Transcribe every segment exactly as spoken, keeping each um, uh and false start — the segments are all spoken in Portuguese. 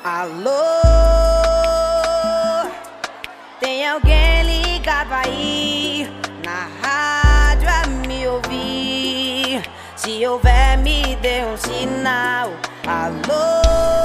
Alô, tem alguém ligado aí na rádio a me ouvir? Se houver, me dê um sinal. Alô,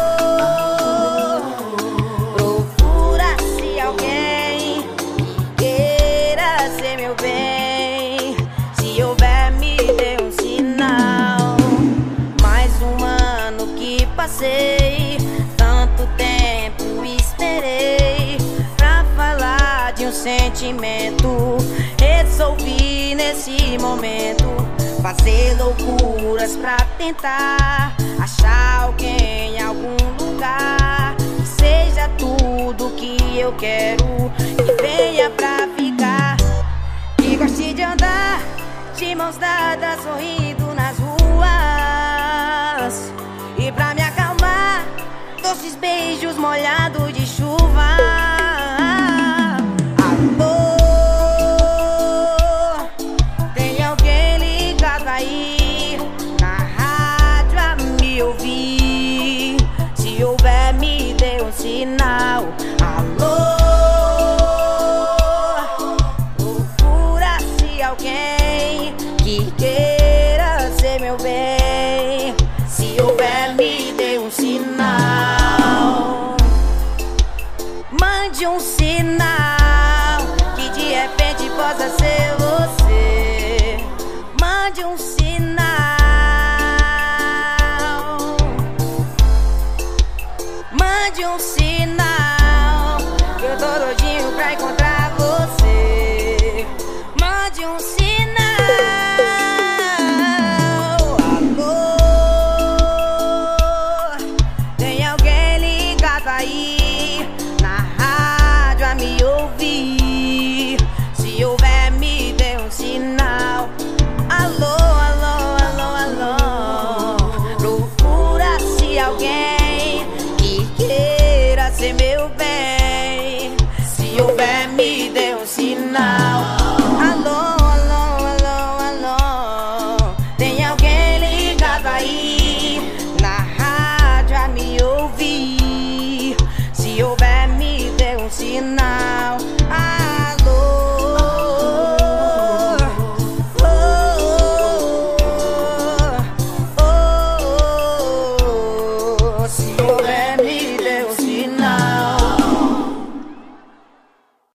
procura-se alguém que queira ser meu bem. Se houver, me dê um sinal. Mais um ano que passei, tanto tempo esperei pra falar de um sentimento. Resolvi nesse momento fazer loucuras pra tentar achar alguém em algum lugar que seja tudo que eu quero, que venha pra ficar, que goste de andar de mãos dadas sorrindo nas ruas, e pra me acalmar, doces beijos molhados de chuva. Alô, tem alguém ligado aí na rádio a me ouvir? Se houver, me dê um sinal. Alô, procura-se alguém que queira ser meu bem. Se houver, me dê um sinal. Mande um sinal que de repente possa ser